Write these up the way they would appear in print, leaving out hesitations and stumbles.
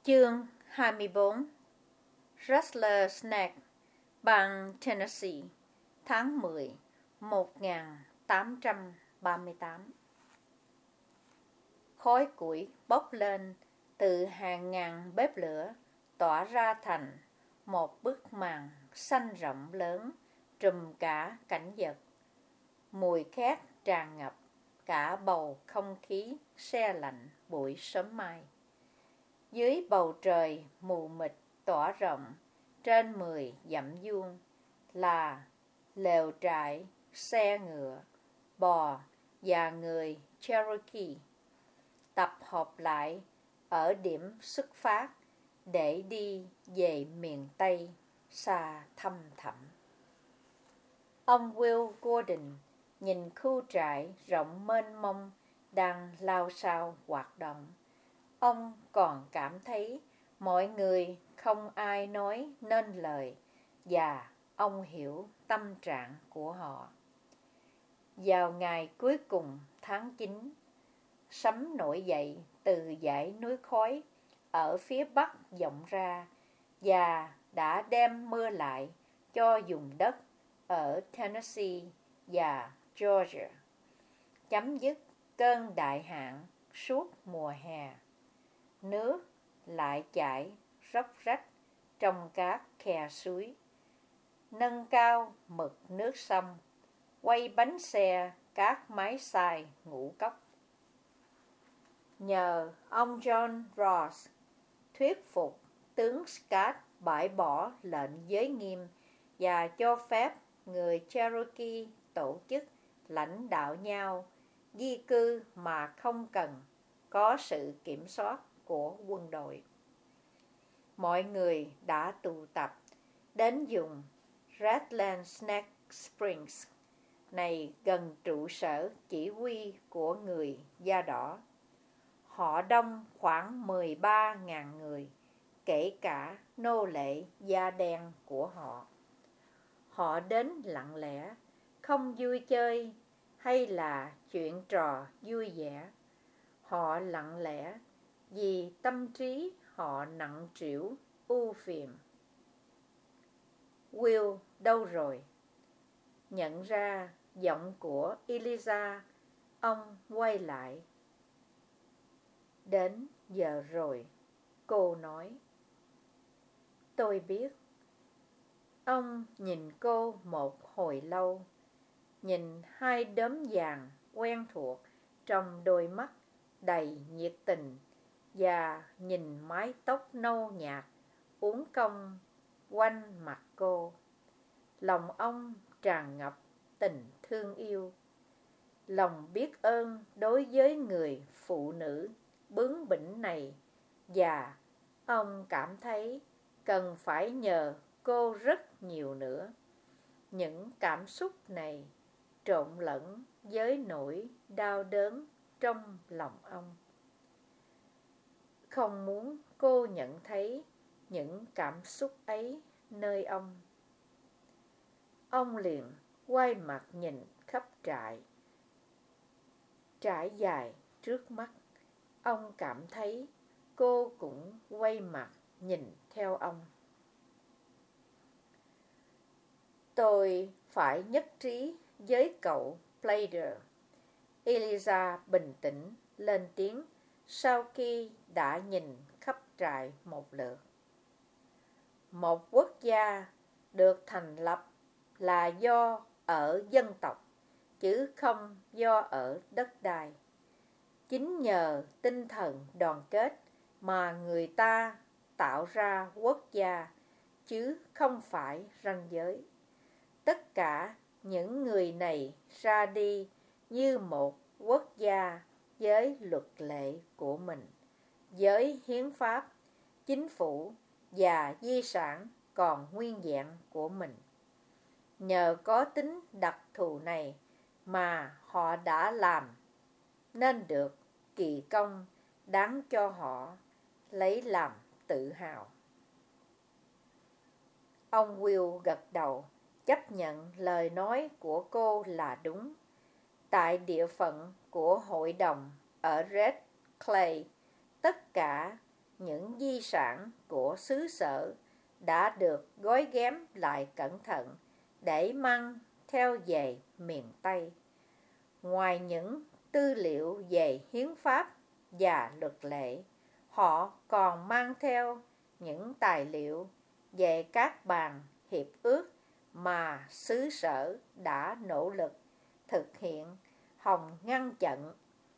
Chương 24. Rattler Snack, bang Tennessee, tháng 10, 1838. Khói củi bốc lên từ hàng ngàn bếp lửa, tỏa ra thành một bức màn xanh rộng lớn trùm cả cảnh vật. Mùi khét tràn ngập cả bầu không khí se lạnh buổi sớm mai. Dưới bầu trời mù mịt tỏa rộng trên 10 dặm vuông là lều trại, xe ngựa, bò và người Cherokee tập hợp lại ở điểm xuất phát để đi về miền Tây xa thăm thẳm. Ông Will Gordon nhìn khu trại rộng mênh mông đang lao xao hoạt động. Ông còn cảm thấy mọi người không ai nói nên lời và ông hiểu tâm trạng của họ. Vào ngày cuối cùng tháng 9, sấm nổi dậy từ dãy núi khói ở phía bắc vọng ra và đã đem mưa lại cho vùng đất ở Tennessee và Georgia, chấm dứt cơn đại hạn suốt mùa hè. Nước lại chảy róc rách trong các khe suối, nâng cao mực nước sông, quay bánh xe các máy xay ngũ cốc. Nhờ ông John Ross thuyết phục tướng Scott bãi bỏ lệnh giới nghiêm và cho phép người Cherokee tổ chức lãnh đạo nhau di cư mà không cần có sự kiểm soát của quân đội. Mọi người đã tụ tập đến vùng Rattlesnake Springs này gần trụ sở chỉ huy của người da đỏ. Họ đông khoảng 13.000 người, kể cả nô lệ da đen của họ. Họ đến lặng lẽ, không vui chơi hay là chuyện trò vui vẻ. Họ lặng lẽ vì tâm trí họ nặng trĩu ưu phiền. Will đâu rồi? Nhận ra giọng của Eliza, ông quay lại. Đến giờ rồi, cô nói. Tôi biết. Ông nhìn cô một hồi lâu, nhìn hai đốm vàng quen thuộc trong đôi mắt đầy nhiệt tình và nhìn mái tóc nâu nhạt uốn cong quanh mặt cô. Lòng ông tràn ngập tình thương yêu, lòng biết ơn đối với người phụ nữ bướng bỉnh này, và ông cảm thấy cần phải nhờ cô rất nhiều nữa. Những cảm xúc này trộn lẫn với nỗi đau đớn trong lòng ông. Không muốn cô nhận thấy những cảm xúc ấy nơi ông. Ông liền quay mặt nhìn khắp trại. Trải dài trước mắt, ông cảm thấy cô cũng quay mặt nhìn theo ông. Tôi phải nhất trí với cậu Plater. Eliza bình tĩnh lên tiếng sau khi đã nhìn khắp trại một lượt. Một quốc gia được thành lập là do ở dân tộc, chứ không do ở đất đai. Chính nhờ tinh thần đoàn kết mà người ta tạo ra quốc gia, chứ không phải ranh giới. Tất cả những người này ra đi như một quốc gia với luật lệ của mình, với hiến pháp, chính phủ và di sản còn nguyên vẹn của mình. Nhờ có tính đặc thù này mà họ đã làm nên được kỳ công đáng cho họ lấy làm tự hào. Ông Will gật đầu, chấp nhận lời nói của cô là đúng. Tại địa phận của hội đồng ở Red Clay, tất cả những di sản của xứ sở đã được gói ghém lại cẩn thận để mang theo về miền Tây. Ngoài những tư liệu về hiến pháp và luật lệ, họ còn mang theo những tài liệu về các bản hiệp ước mà xứ sở đã nỗ lực thực hiện hòng ngăn chặn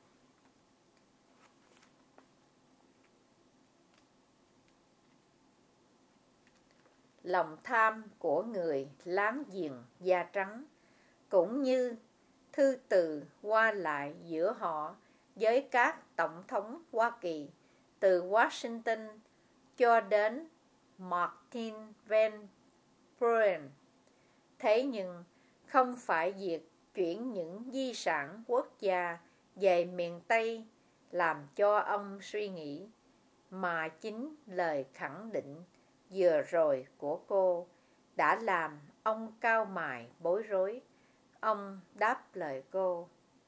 lòng tham của người láng giềng da trắng, cũng như thư từ qua lại giữa họ với các tổng thống Hoa Kỳ từ Washington cho đến Martin Van Buren. Thế nhưng không phải việc chuyển những di sản quốc gia về miền Tây làm cho ông suy nghĩ, mà chính lời khẳng định vừa rồi của cô đã làm ông cau mày bối rối. Ông đáp lời cô: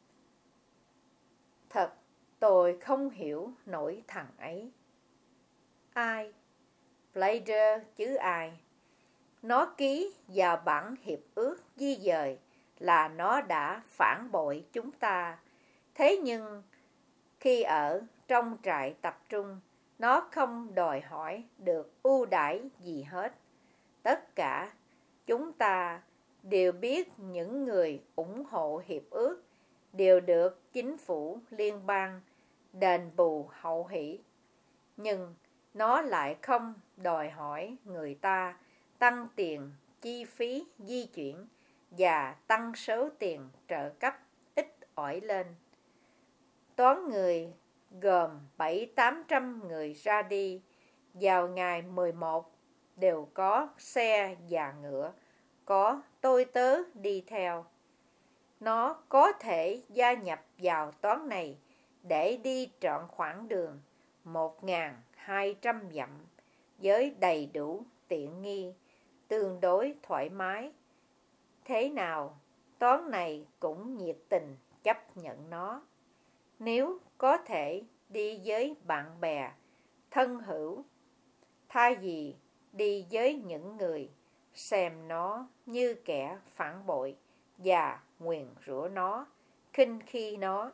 Thật, tôi không hiểu nổi thằng ấy. Ai? Blader chứ ai. Nó ký vào bản hiệp ước di dời là nó đã phản bội chúng ta. Thế nhưng khi ở trong trại tập trung, nó không đòi hỏi được ưu đãi gì hết. Tất cả chúng ta đều biết những người ủng hộ hiệp ước đều được chính phủ liên bang đền bù hậu hỷ. Nhưng nó lại không đòi hỏi người ta tăng tiền chi phí di chuyển và tăng số tiền trợ cấp ít ỏi lên. Toán người gồm 700-800 người ra đi vào ngày 11 đều có xe và ngựa, có tôi tớ đi theo. Nó có thể gia nhập vào toán này để đi trọn khoảng đường 1.200 dặm với đầy đủ tiện nghi, tương đối thoải mái. Thế nào, toán này cũng nhiệt tình chấp nhận nó. Nếu có thể đi với bạn bè, thân hữu, thay vì đi với những người xem nó như kẻ phản bội và nguyền rủa nó, khinh khi nó.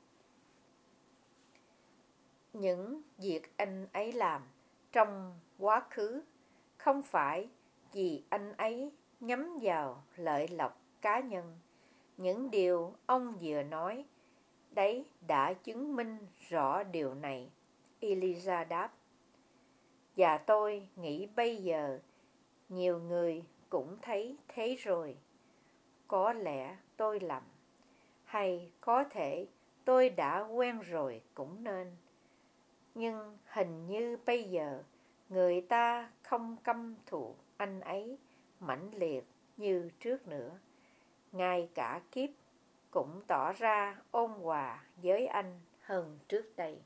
Những việc anh ấy làm trong quá khứ không phải vì anh ấy nhắm vào lợi lộc cá nhân. Những điều ông vừa nói đấy đã chứng minh rõ điều này, Eliza đáp. Và tôi nghĩ bây giờ nhiều người cũng thấy thế rồi. Có lẽ tôi lầm, hay có thể tôi đã quen rồi cũng nên. Nhưng hình như bây giờ người ta không căm thù anh ấy mãnh liệt như trước nữa. Ngay cả Kip cũng tỏ ra ôn hòa với anh hơn trước đây.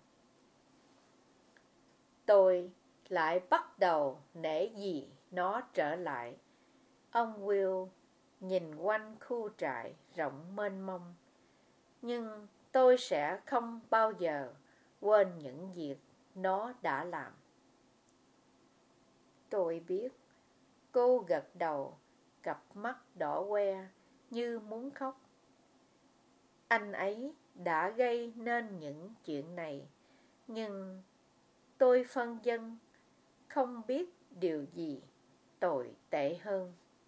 Tôi lại bắt đầu nể gì nó trở lại. Ông Will nhìn quanh khu trại rộng mênh mông. Nhưng tôi sẽ không bao giờ quên những việc nó đã làm. Tôi biết. Cô gật đầu, cặp mắt đỏ que như muốn khóc. Anh ấy đã gây nên những chuyện này, nhưng tôi phân vân, không biết điều gì tồi tệ hơn.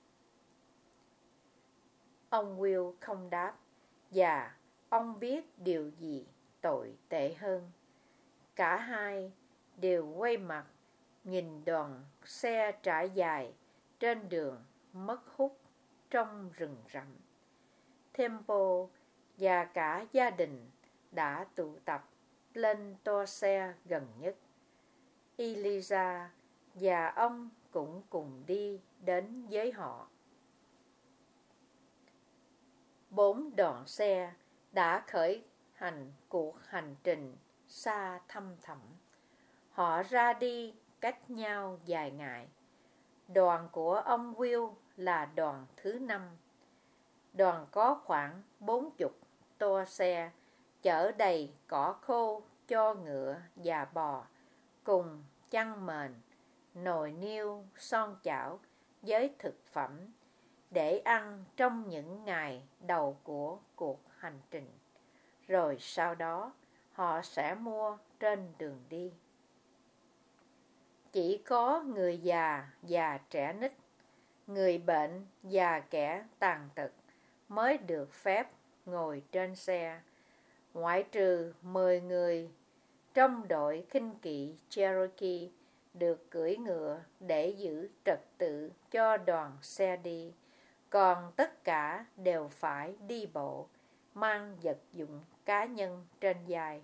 Ông Will không đáp, và ông biết điều gì tồi tệ hơn. Cả hai đều quay mặt nhìn đoàn xe trải dài trên đường mất hút trong rừng rậm. Temple và cả gia đình đã tụ tập lên toa xe gần nhất. Eliza và ông cũng cùng đi đến với họ. 4 đoàn xe đã khởi hành cuộc hành trình xa thăm thẳm. Họ ra đi cách nhau vài ngày. Đoàn của ông Will là đoàn thứ 5. Đoàn có khoảng 40 toa xe chở đầy cỏ khô cho ngựa và bò, cùng chăn mền, nồi niêu, son chảo với thực phẩm để ăn trong những ngày đầu của cuộc hành trình. Rồi sau đó họ sẽ mua trên đường đi. Chỉ có người già và trẻ nít, người bệnh và kẻ tàn tật mới được phép ngồi trên xe, ngoại trừ 10 người trong đội khinh kỵ Cherokee được cưỡi ngựa để giữ trật tự cho đoàn xe đi, còn tất cả đều phải đi bộ, mang vật dụng cá nhân trên vai.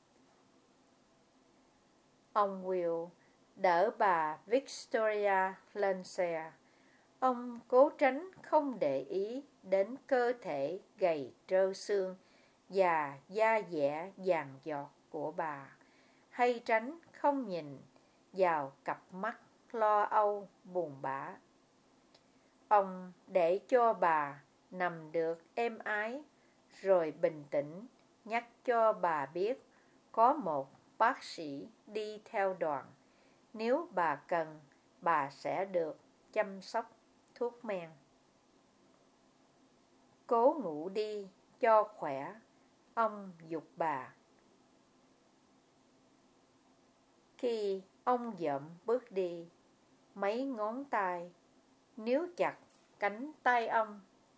Ông Will đỡ bà Victoria lên xe. Ông cố tránh không để ý đến cơ thể gầy trơ xương và da dẻ vàng giọt của bà, hay tránh không nhìn vào cặp mắt lo âu buồn bã. Ông để cho bà nằm được êm ái, rồi bình tĩnh nhắc cho bà biết có một bác sĩ đi theo đoàn. Nếu bà cần, bà sẽ được chăm sóc thuốc men. Cố ngủ đi cho khỏe, ông giục bà. Khi ông dậm bước đi, mấy ngón tay níu chặt cánh tay ông.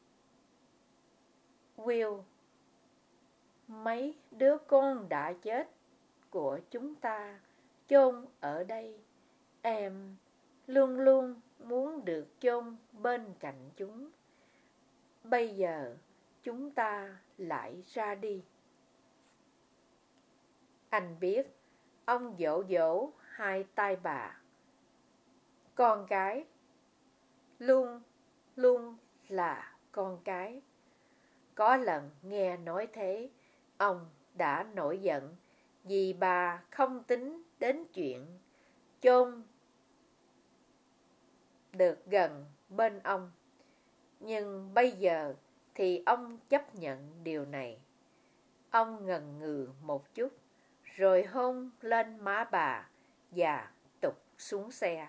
Will, mấy đứa con đã chết của chúng ta chôn ở đây. Em luôn luôn muốn được chôn bên cạnh chúng. Bây giờ chúng ta lại ra đi. Anh biết, ông dỗ dỗ hai tay bà. Con cái, luôn luôn là con cái. Có lần nghe nói thế, ông đã nổi giận vì bà không tính đến chuyện chôn được gần bên ông. Nhưng bây giờ thì ông chấp nhận điều này. Ông ngần ngừ một chút, rồi hôn lên má bà và tụt xuống xe.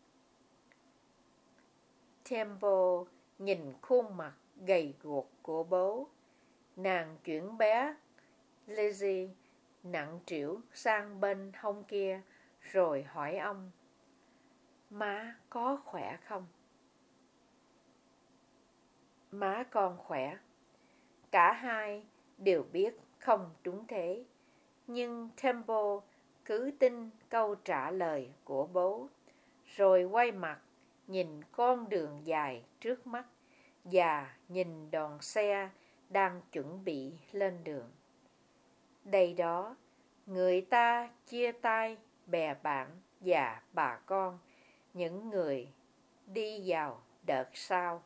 Temple nhìn khuôn mặt gầy guộc của bố. Nàng chuyển bé Lizzie nặng trĩu sang bên hông kia, rồi hỏi ông: Má có khỏe không? Má con khỏe. Cả hai đều biết không đúng thế, nhưng Temple cứ tin câu trả lời của bố, rồi quay mặt nhìn con đường dài trước mắt và nhìn đoàn xe đang chuẩn bị lên đường. Đây đó, người ta chia tay bè bạn và bà con, những người đi vào đợt sau.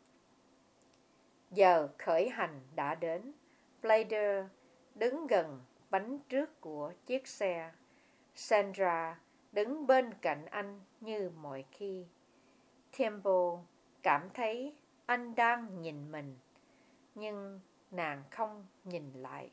Giờ khởi hành đã đến. Blader đứng gần bánh trước của chiếc xe. Sandra đứng bên cạnh anh như mọi khi. Temple cảm thấy anh đang nhìn mình, nhưng nàng không nhìn lại.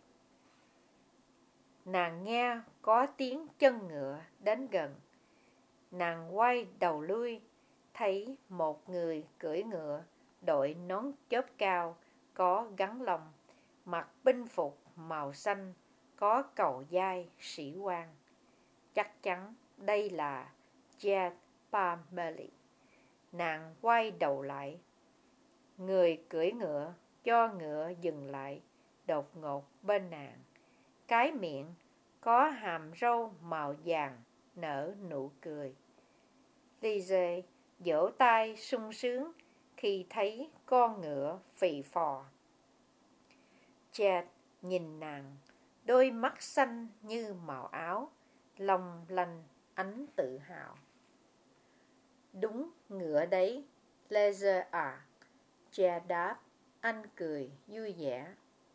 Nàng nghe có tiếng chân ngựa đến gần. Nàng quay đầu lui, thấy một người cưỡi ngựa, đội nón chóp cao, có gắn lông, mặc binh phục màu xanh, có cầu vai sĩ quan. Chắc chắn đây là Jed Parmalee. Nàng quay đầu lại. Người cưỡi ngựa cho ngựa dừng lại đột ngột bên nàng. Cái miệng có hàm râu màu vàng nở nụ cười. Lizzie vỗ tay sung sướng khi thấy con ngựa phì phò. Jed nhìn nàng, đôi mắt xanh như màu áo, long lanh ánh tự hào. Đúng ngựa đấy, Lizzie à, Jed đáp. Anh cười vui vẻ.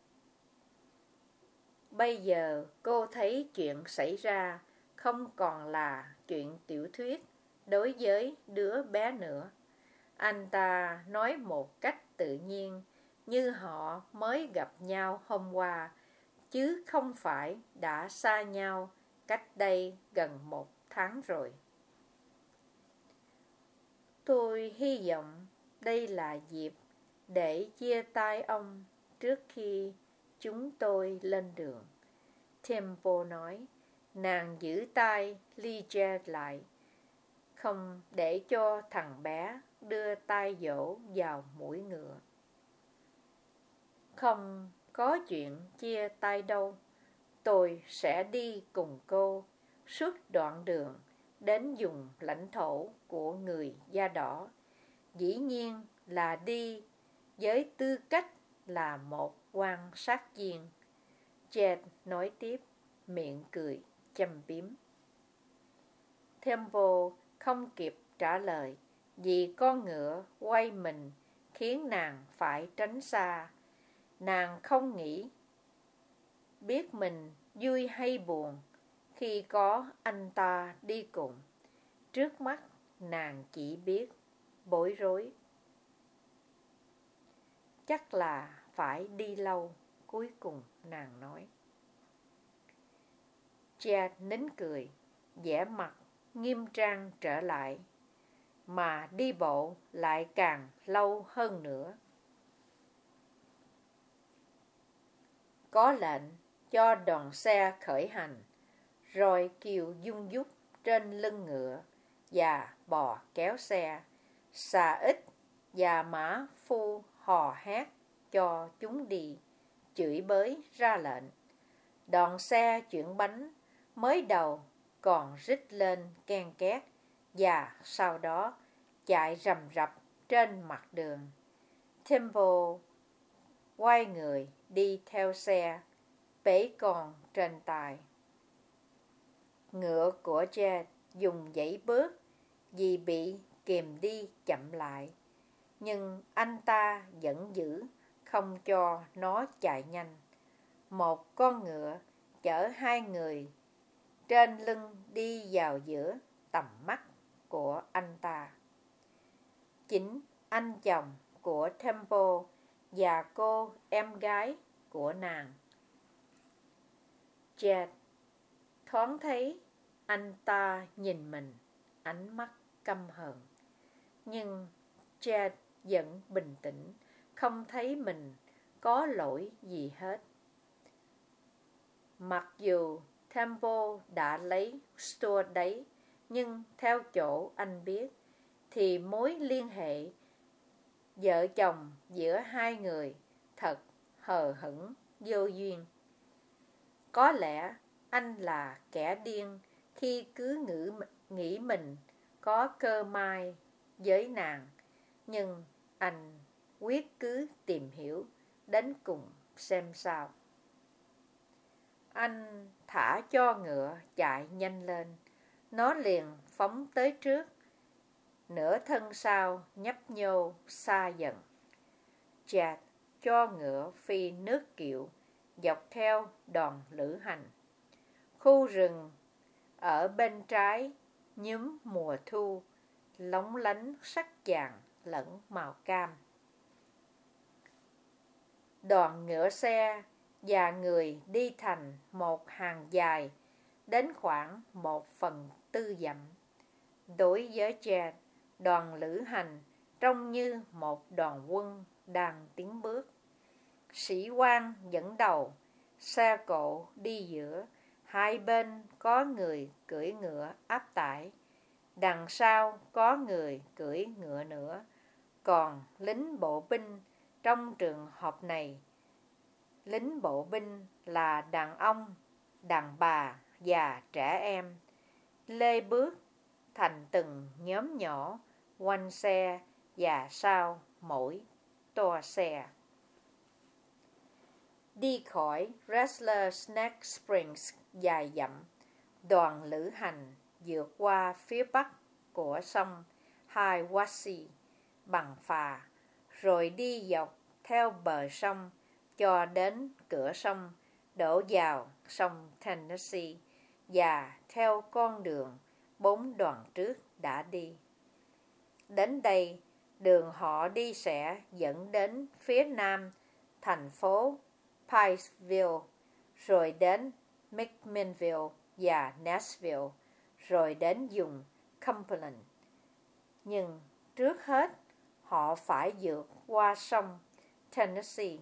Bây giờ cô thấy chuyện xảy ra không còn là chuyện tiểu thuyết đối với đứa bé nữa. Anh ta nói một cách tự nhiên, như họ mới gặp nhau hôm qua, chứ không phải đã xa nhau cách đây gần 1 tháng rồi. Tôi hy vọng đây là dịp để chia tay ông trước khi chúng tôi lên đường. Temple nói. Nàng giữ tay Ligia lại, không để cho thằng bé đưa tay dỗ vào mũi ngựa. Không có chuyện chia tay đâu. Tôi sẽ đi cùng cô suốt đoạn đường đến vùng lãnh thổ của người da đỏ. Dĩ nhiên là đi với tư cách là một quan sát viên. Jed nói tiếp, miệng cười châm biếm. Temple không kịp trả lời vì con ngựa quay mình khiến nàng phải tránh xa. Nàng không nghĩ biết mình vui hay buồn khi có anh ta đi cùng. Trước mắt nàng chỉ biết bối rối. Chắc là phải đi lâu, cuối cùng nàng nói. Chad nín cười, vẻ mặt nghiêm trang trở lại, mà đi bộ lại càng lâu hơn nữa. Có lệnh cho đoàn xe khởi hành, rồi Kiều dung dút trên lưng ngựa và bò kéo xe. Xà Ích và Mã Phu hò hét cho chúng đi, chửi bới ra lệnh. Đoàn xe chuyển bánh, mới đầu còn rít lên ken két và sau đó chạy rầm rập trên mặt đường. Temple quay người đi theo xe, bế con trên tay. Ngựa của Jed dùng dãy bước vì bị kìm đi chậm lại, nhưng anh ta vẫn giữ không cho nó chạy nhanh. Một con ngựa chở hai người trên lưng đi vào giữa tầm mắt của anh ta. Chính anh chồng của Temple và cô em gái của nàng. Jed thoáng thấy anh ta nhìn mình ánh mắt căm hờn, nhưng Jed vẫn bình tĩnh, không thấy mình có lỗi gì hết. Mặc dù Temple đã lấy Stuart đấy, nhưng theo chỗ anh biết thì mối liên hệ vợ chồng giữa hai người thật hờ hững vô duyên. Có lẽ anh là kẻ điên khi cứ nghĩ mình có cơ may với nàng, nhưng anh quyết cứ tìm hiểu đến cùng xem sao. Anh thả cho ngựa chạy nhanh lên, nó liền phóng tới trước, nửa thân sau nhấp nhô xa dần. Chạt cho ngựa phi nước kiệu dọc theo đoàn lữ hành. Khu rừng ở bên trái nhúm mùa thu, lóng lánh sắc vàng lẫn màu cam. Đoàn ngựa xe và người đi thành một hàng dài đến khoảng 1/4 dặm. Đối với Jed, đoàn lữ hành trông như một đoàn quân đang tiến bước. Sĩ quan dẫn đầu, xe cộ đi giữa, hai bên có người cưỡi ngựa áp tải, đằng sau có người cưỡi ngựa nữa. Còn lính bộ binh trong trường hợp này, lính bộ binh là đàn ông, đàn bà và trẻ em, lê bước thành từng nhóm nhỏ quanh xe và sau mỗi toa xe. Đi khỏi Wrestler Snack Springs dài dặm, đoàn lữ hành vượt qua phía bắc của sông Hiwassee bằng phà, rồi đi dọc theo bờ sông cho đến cửa sông đổ vào sông Tennessee và theo con đường 4 đoàn trước đã đi. Đến đây, đường họ đi sẽ dẫn đến phía nam thành phố Pikesville, rồi đến McMinnville và Nashville, rồi đến vùng Cumberland. Nhưng trước hết, họ phải vượt qua sông Tennessee.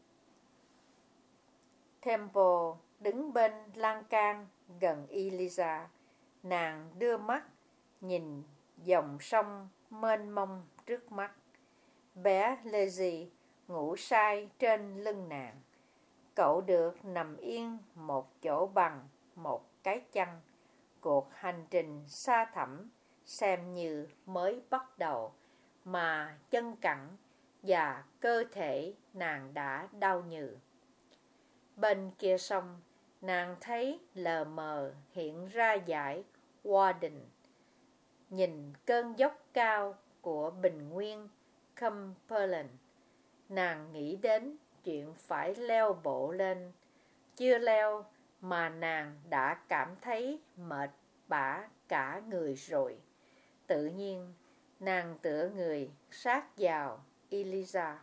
Temple đứng bên lan can gần Eliza. Nàng đưa mắt nhìn dòng sông mênh mông trước mắt. Bé Lizzie ngủ say trên lưng nàng. Cậu được nằm yên một chỗ bằng một cái chăn. Cuộc hành trình xa thẳm xem như mới bắt đầu, mà chân cẳng và cơ thể nàng đã đau nhừ. Bên kia sông, nàng thấy lờ mờ hiện ra dải Warden. Nhìn cơn dốc cao của bình nguyên Cumberland, nàng nghĩ đến chuyện phải leo bộ lên. Chưa leo mà nàng đã cảm thấy mệt bã cả người rồi. Tự nhiên, nàng tựa người sát vào Eliza.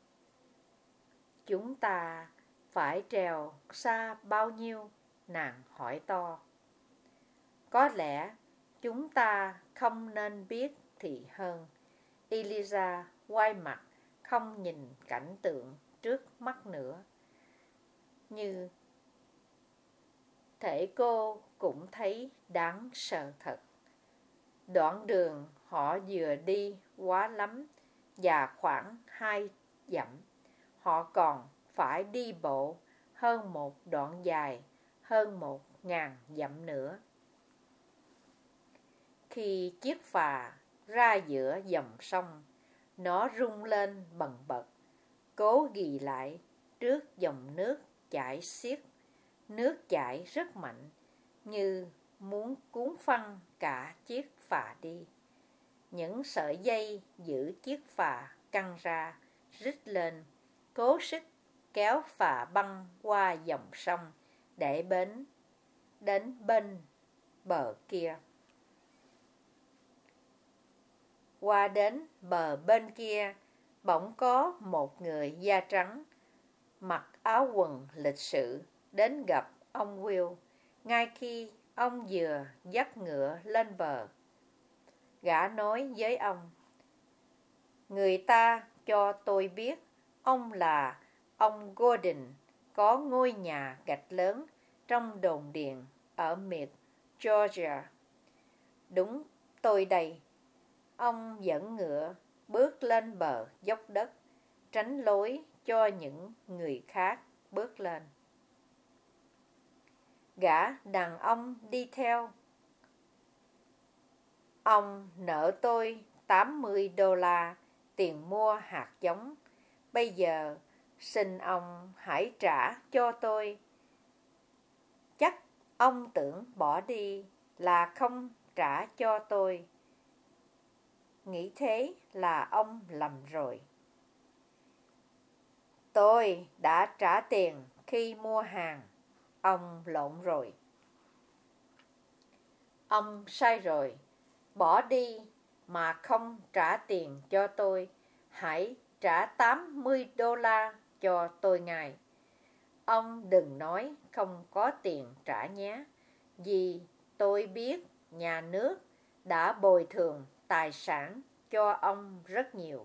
Chúng ta phải trèo xa bao nhiêu? Nàng hỏi to. Có lẽ chúng ta không nên biết thì hơn. Eliza quay mặt, không nhìn cảnh tượng trước mắt nữa. Như thể cô cũng thấy đáng sợ thật. Đoạn đường họ vừa đi quá lắm, và khoảng 2 dặm. Họ còn phải đi bộ hơn một đoạn dài, hơn 1000 dặm nữa. Khi chiếc phà ra giữa dòng sông, nó rung lên bần bật, cố ghì lại trước dòng nước chảy xiết. Nước chảy rất mạnh, như muốn cuốn phăng cả chiếc phà đi. Những sợi dây giữ chiếc phà căng ra, rít lên, cố sức kéo phà băng qua dòng sông để đến bên bờ kia. Qua đến bờ bên kia, bỗng có một người da trắng, mặc áo quần lịch sự, đến gặp ông Will, ngay khi ông vừa dắt ngựa lên bờ. Gã nói với ông: Người ta cho tôi biết ông là ông Gordon, có ngôi nhà gạch lớn trong đồn điền ở miệt Georgia. Đúng, tôi đây. Ông dẫn ngựa bước lên bờ dốc đất, tránh lối cho những người khác bước lên. Gã đàn ông đi theo. Ông nợ tôi $80 tiền mua hạt giống. Bây giờ xin ông hãy trả cho tôi. Chắc ông tưởng bỏ đi là không trả cho tôi. Nghĩ thế là ông lầm rồi. Tôi đã trả tiền khi mua hàng. Ông lộn rồi. Ông sai rồi. Bỏ đi mà không trả tiền cho tôi. Hãy trả $80 cho tôi ngay. Ông đừng nói không có tiền trả nhé. Vì tôi biết nhà nước đã bồi thường tài sản cho ông rất nhiều.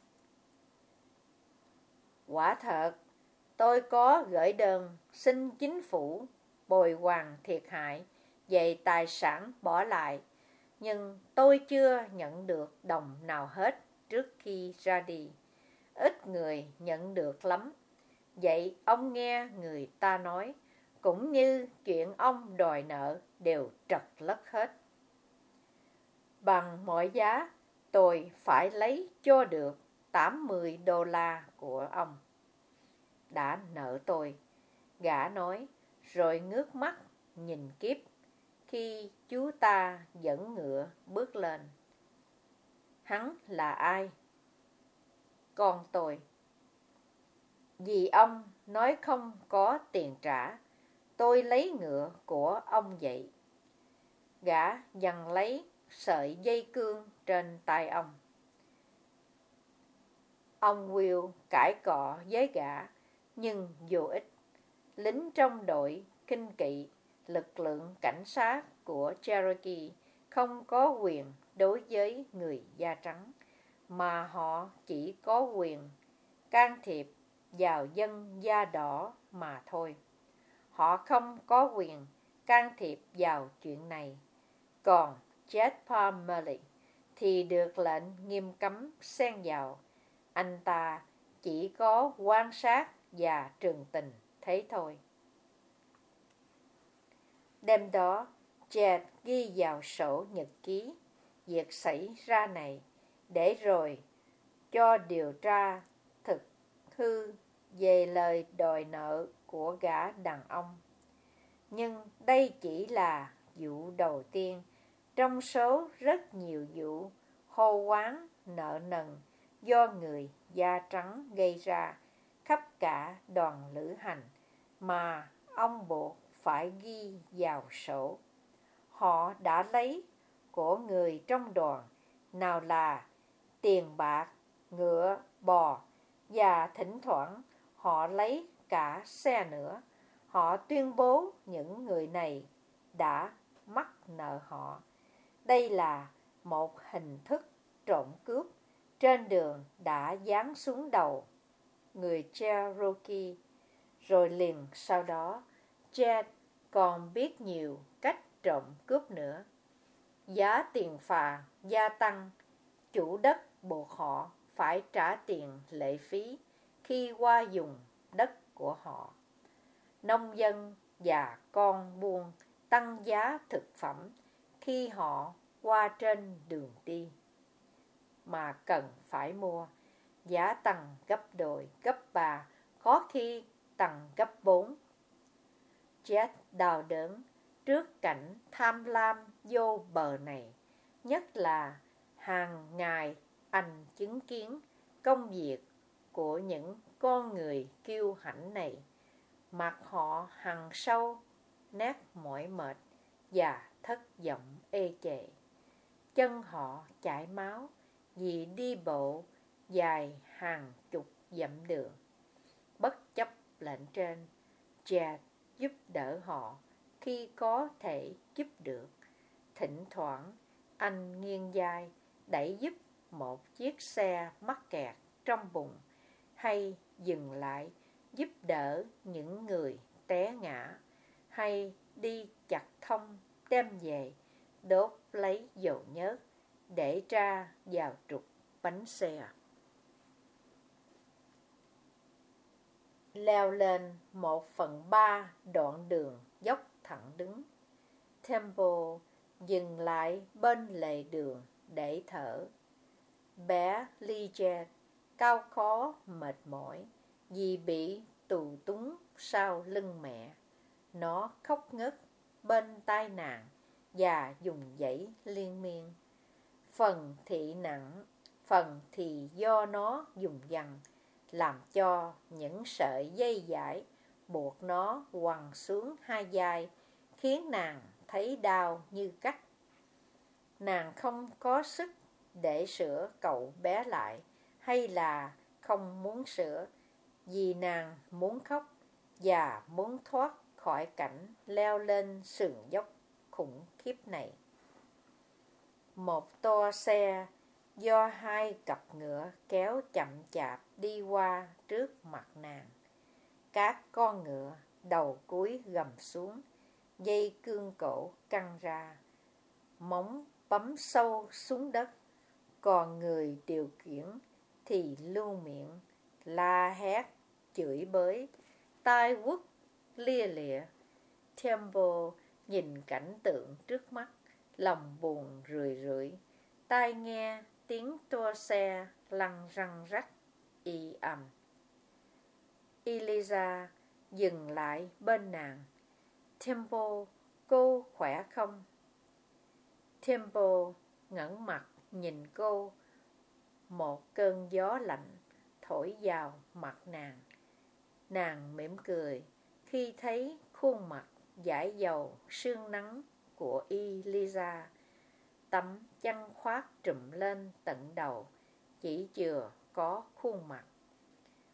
Quả thật, tôi có gửi đơn xin chính phủ bồi hoàn thiệt hại về tài sản bỏ lại, nhưng tôi chưa nhận được đồng nào hết trước khi ra đi. Ít người nhận được lắm. Vậy ông nghe người ta nói, cũng như chuyện ông đòi nợ đều trật lất hết. Bằng mọi giá, tôi phải lấy cho được $80 của ông đã nợ tôi. Gã nói, rồi ngước mắt nhìn Kíp khi chú ta dẫn ngựa bước lên. Hắn là ai? Con tôi. Vì ông nói không có tiền trả, tôi lấy ngựa của ông vậy. Gã giằng lấy sợi dây cương trên tay ông. Ông Will cãi cọ với gã, nhưng vô ích. Lính trong đội kinh kỵ, lực lượng cảnh sát của Cherokee không có quyền đối với người da trắng, mà họ chỉ có quyền can thiệp vào dân da đỏ mà thôi. Họ không có quyền can thiệp vào chuyện này. Còn Jed Parmalee thì được lệnh nghiêm cấm xen vào. Anh ta chỉ có quan sát và trừng tình thế thôi. Đêm đó, Jed ghi vào sổ nhật ký việc xảy ra này, để rồi cho điều tra thực hư về lời đòi nợ của gã đàn ông. Nhưng đây chỉ là vụ đầu tiên trong số rất nhiều vụ hô hoán nợ nần do người da trắng gây ra khắp cả đoàn lữ hành mà ông buộc phải ghi vào sổ. Họ đã lấy của người trong đoàn, nào là tiền bạc, ngựa, bò, và thỉnh thoảng họ lấy cả xe nữa. Họ tuyên bố những người này đã mắc nợ họ. Đây là một hình thức trộm cướp trên đường đã giáng xuống đầu người Cherokee. Rồi liền sau đó, Jed còn biết nhiều cách trộm cướp nữa. Giá tiền phà gia tăng, chủ đất buộc họ phải trả tiền lệ phí khi qua dùng đất của họ. Nông dân và con buôn tăng giá thực phẩm khi họ qua trên đường đi mà cần phải mua. Giá tăng gấp đôi, gấp ba, có khi tăng gấp 4. Jed đau đớn trước cảnh tham lam vô bờ này, nhất là hàng ngày anh chứng kiến công việc của những con người kiêu hãnh này. Mặt họ hằn sâu nét mỏi mệt và thất vọng ê chề. Chân họ chảy máu vì đi bộ dài hàng chục dặm đường. Bất chấp lệnh trên, Jed giúp đỡ họ khi có thể giúp được. Thỉnh thoảng anh nghiêng vai đẩy giúp một chiếc xe mắc kẹt trong bùn, hay dừng lại giúp đỡ những người té ngã, hay đi chặt thông đem về đốt lấy dầu nhớt để tra vào trục bánh xe. Leo lên 1/3 đoạn đường dốc thẳng đứng, Temple dừng lại bên lề đường để thở. Bé Liget cao khó mệt mỏi vì bị tù túng sau lưng mẹ. Nó khóc ngất bên tai nàng và dùng dãy liên miên. Phần thì nặng, phần thì do nó dùng dằn, làm cho những sợi dây dải buộc nó quằn xuống hai vai, khiến nàng thấy đau như cắt. Nàng không có sức để sửa cậu bé lại, hay là không muốn sửa, vì nàng muốn khóc và muốn thoát khỏi cảnh leo lên sườn dốc khủng khiếp này. Một toa xe do hai cặp ngựa kéo chậm chạp đi qua trước mặt nàng. Các con ngựa đầu cúi gầm xuống, dây cương cổ căng ra, móng bấm sâu xuống đất. Còn người điều khiển thì lưu miệng la hét, chửi bới, tai quất lia lịa. Temple nhìn cảnh tượng trước mắt, lòng buồn rười rượi, tai nghe tiếng toa xe lăn răng rắc y ầm. Eliza dừng lại bên nàng. Temple, cô khỏe không? Temple ngẩng mặt nhìn cô. Một cơn gió lạnh thổi vào mặt nàng. Nàng mỉm cười khi thấy khuôn mặt dãi dầu sương nắng của Eliza. Tấm chăn khoác trùm lên tận đầu, chỉ chừa có khuôn mặt.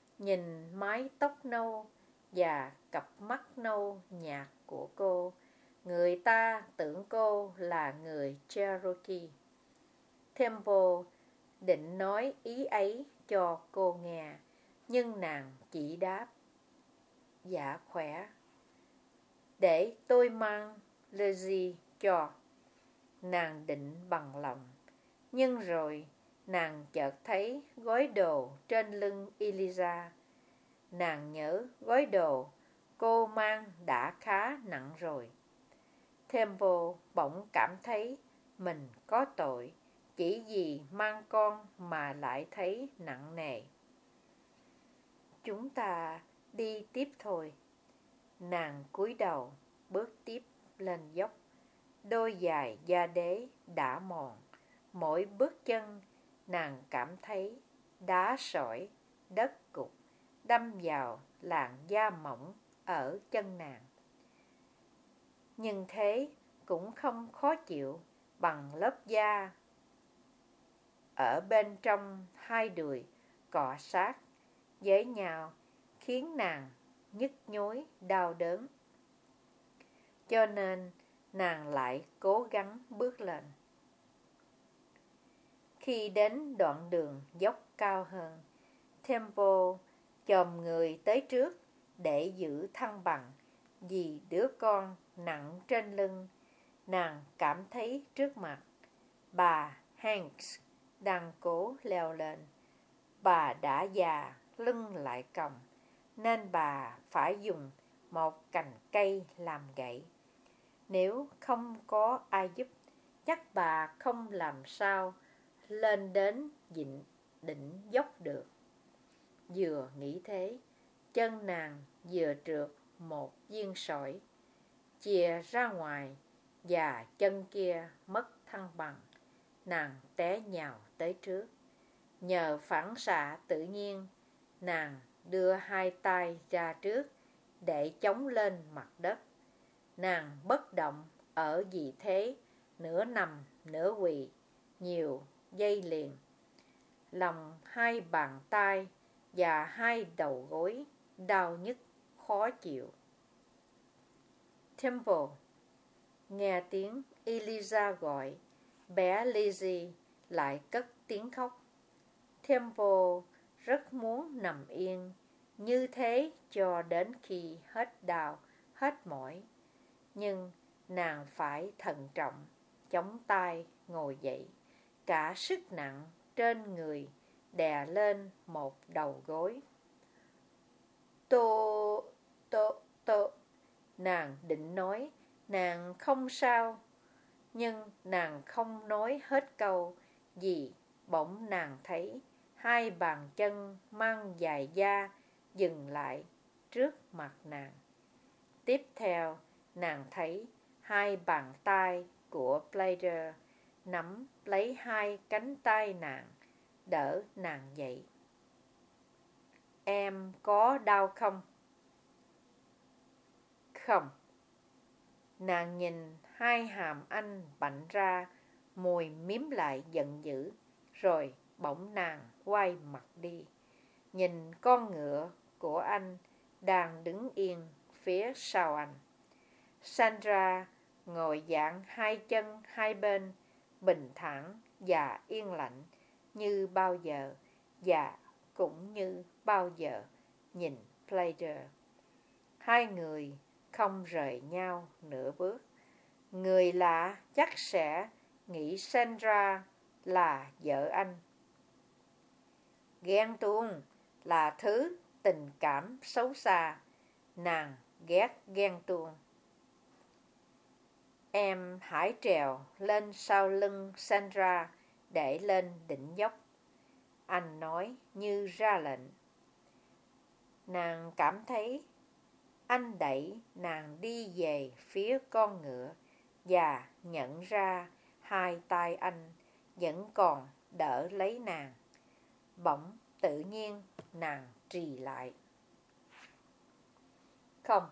Nhìn mái tóc nâu và cặp mắt nâu nhạt của cô, người ta tưởng cô là người Cherokee. Temple định nói ý ấy cho cô nghe, nhưng nàng chỉ đáp: Dạ khỏe, để tôi mang Lizzie cho. Nàng định bằng lòng, nhưng rồi nàng chợt thấy gói đồ trên lưng Eliza. Nàng nhớ gói đồ cô mang đã khá nặng rồi. Temple bỗng cảm thấy mình có tội, chỉ vì mang con mà lại thấy nặng nề. Chúng ta đi tiếp thôi. Nàng cúi đầu, bước tiếp lên dốc. Đôi giày da đế đã mòn. Mỗi bước chân, nàng cảm thấy đá sỏi, đất cục đâm vào làn da mỏng ở chân nàng. Nhưng thế cũng không khó chịu bằng lớp da ở bên trong hai đùi cọ sát với nhau, khiến nàng nhức nhối đau đớn. Cho nên nàng lại cố gắng bước lên. Khi đến đoạn đường dốc cao hơn, Temple chồm người tới trước để giữ thăng bằng vì đứa con nặng trên lưng. Nàng cảm thấy trước mặt bà Hanks đang cố leo lên. Bà đã già, lưng lại còng, nên bà phải dùng một cành cây làm gậy. Nếu không có ai giúp, chắc bà không làm sao lên đến đỉnh dốc được. Vừa nghĩ thế, chân nàng vừa trượt một viên sỏi, chìa ra ngoài, và chân kia mất thăng bằng. Nàng té nhào tới trước. Nhờ phản xạ tự nhiên, nàng đưa hai tay ra trước để chống lên mặt đất. Nàng bất động ở vị thế nửa nằm nửa quỳ nhiều giây liền. Lòng hai bàn tay và hai đầu gối đau nhức khó chịu. Temple nghe tiếng Eliza gọi, bé Lizzie lại cất tiếng khóc. Temple rất muốn nằm yên như thế cho đến khi hết đau, hết mỏi. Nhưng nàng phải thận trọng, chống tay ngồi dậy. Cả sức nặng trên người đè lên một đầu gối. Tô, nàng định nói nàng không sao, nhưng nàng không nói hết câu vì bỗng nàng thấy hai bàn chân mang giày da dừng lại trước mặt nàng. Tiếp theo, nàng thấy hai bàn tay của Plater nắm lấy hai cánh tay nàng, đỡ nàng dậy. Em có đau không? Không. Nàng nhìn hai hàm anh bạnh ra, môi mím lại giận dữ, rồi bỗng nàng quay mặt đi, nhìn con ngựa của anh đang đứng yên phía sau anh. Sandra ngồi dạng hai chân hai bên, bình thản và yên lặng như bao giờ, và cũng như bao giờ nhìn Plater. Hai người không rời nhau nửa bước. Người lạ chắc sẽ nghĩ Sandra là vợ anh. Ghen tuông là thứ tình cảm xấu xa. Nàng ghét ghen tuông. Em hãy trèo lên sau lưng Sandra để lên đỉnh dốc, anh nói như ra lệnh. Nàng cảm thấy anh đẩy nàng đi về phía con ngựa và nhận ra hai tay anh vẫn còn đỡ lấy nàng. Bỗng tự nhiên nàng trì lại. Không,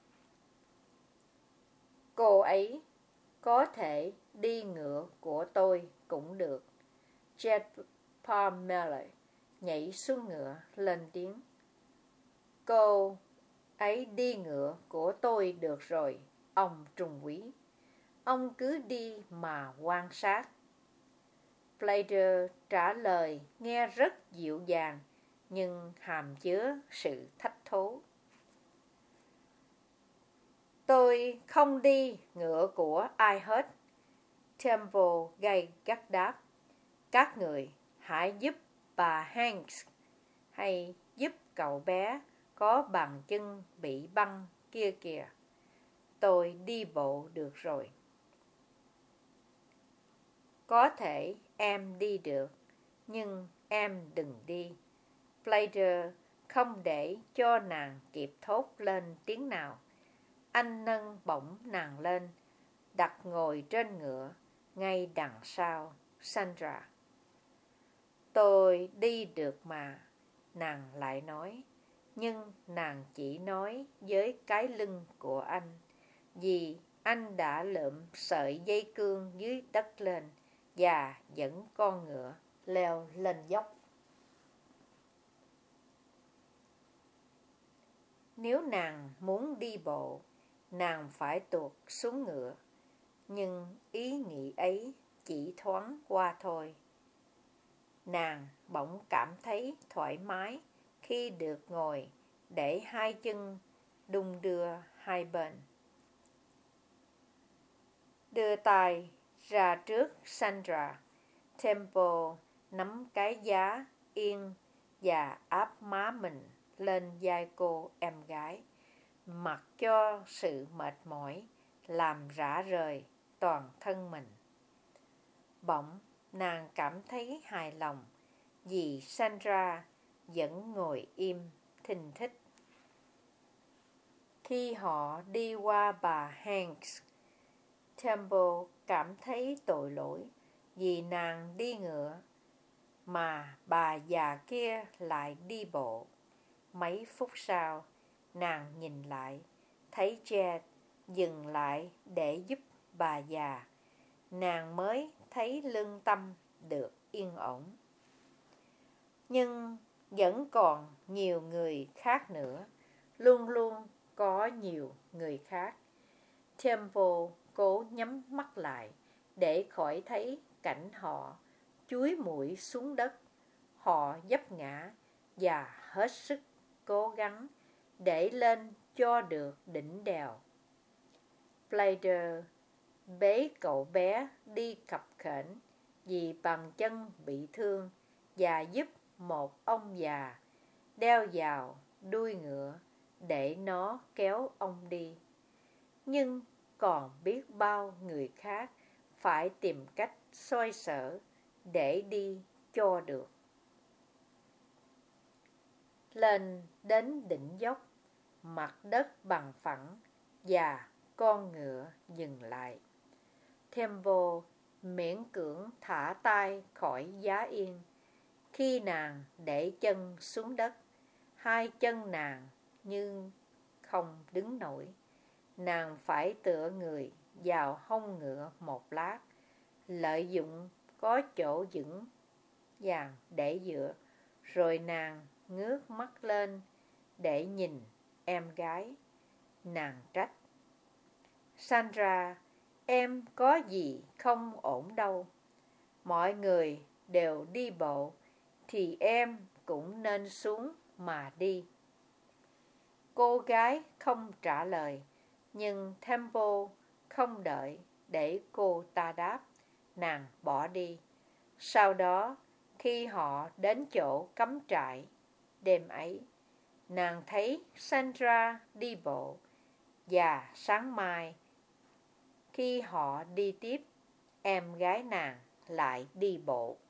cô ấy có thể đi ngựa của tôi cũng được. Jed Parmelee nhảy xuống ngựa lên tiếng. Cô ấy đi ngựa của tôi được rồi, ông trung úy. Ông cứ đi mà quan sát. Plater trả lời nghe rất dịu dàng, nhưng hàm chứa sự thách thố. Tôi không đi ngựa của ai hết. Temple gay gắt đáp. Các người hãy giúp bà Hanks, hay giúp cậu bé có bàn chân bị băng kia kìa. Tôi đi bộ được rồi. Có thể em đi được, nhưng em đừng đi. Plater không để cho nàng kịp thốt lên tiếng nào. Anh nâng bổng nàng lên, đặt ngồi trên ngựa, ngay đằng sau Sandra. Tôi đi được mà, nàng lại nói. Nhưng nàng chỉ nói với cái lưng của anh, vì anh đã lượm sợi dây cương dưới đất lên và dẫn con ngựa leo lên dốc. Nếu nàng muốn đi bộ, nàng phải tuột xuống ngựa. Nhưng ý nghĩ ấy chỉ thoáng qua thôi. Nàng bỗng cảm thấy thoải mái khi được ngồi để hai chân đung đưa hai bên. Đưa tay ra trước Sandra. Temple nắm cái giá yên và áp má mình lên vai cô em gái, mặc cho sự mệt mỏi làm rã rời toàn thân mình. Bỗng nàng cảm thấy hài lòng vì Sandra vẫn ngồi im thinh thích. Khi họ đi qua bà Hanks, Temple cảm thấy tội lỗi vì nàng đi ngựa, mà bà già kia lại đi bộ. Mấy phút sau, nàng nhìn lại, thấy Jed dừng lại để giúp bà già. Nàng mới thấy lương tâm được yên ổn. Nhưng vẫn còn nhiều người khác nữa, luôn luôn có nhiều người khác. Temple cố nhắm mắt lại để khỏi thấy cảnh họ chúi mũi xuống đất. Họ vấp ngã và hết sức cố gắng để lên cho được đỉnh đèo. Plater bế cậu bé đi khập khểnh vì bàn chân bị thương và giúp một ông già đeo vào đuôi ngựa để nó kéo ông đi. Nhưng còn biết bao người khác phải tìm cách xoay sở để đi cho được. Lên đến đỉnh dốc, mặt đất bằng phẳng và con ngựa dừng lại. Temple miễn cưỡng thả tay khỏi giá yên. Khi nàng để chân xuống đất, hai chân nàng như không đứng nổi. Nàng phải tựa người vào hông ngựa một lát, lợi dụng có chỗ vững vàng để dựa, rồi nàng ngước mắt lên để nhìn em gái. Nàng trách: Sandra, em có gì không ổn đâu. Mọi người đều đi bộ, thì em cũng nên xuống mà đi. Cô gái không trả lời, nhưng Temple không đợi để cô ta đáp. Nàng bỏ đi. Sau đó, khi họ đến chỗ cắm trại đêm ấy, nàng thấy Sandra đi bộ, và sáng mai, khi họ đi tiếp, em gái nàng lại đi bộ.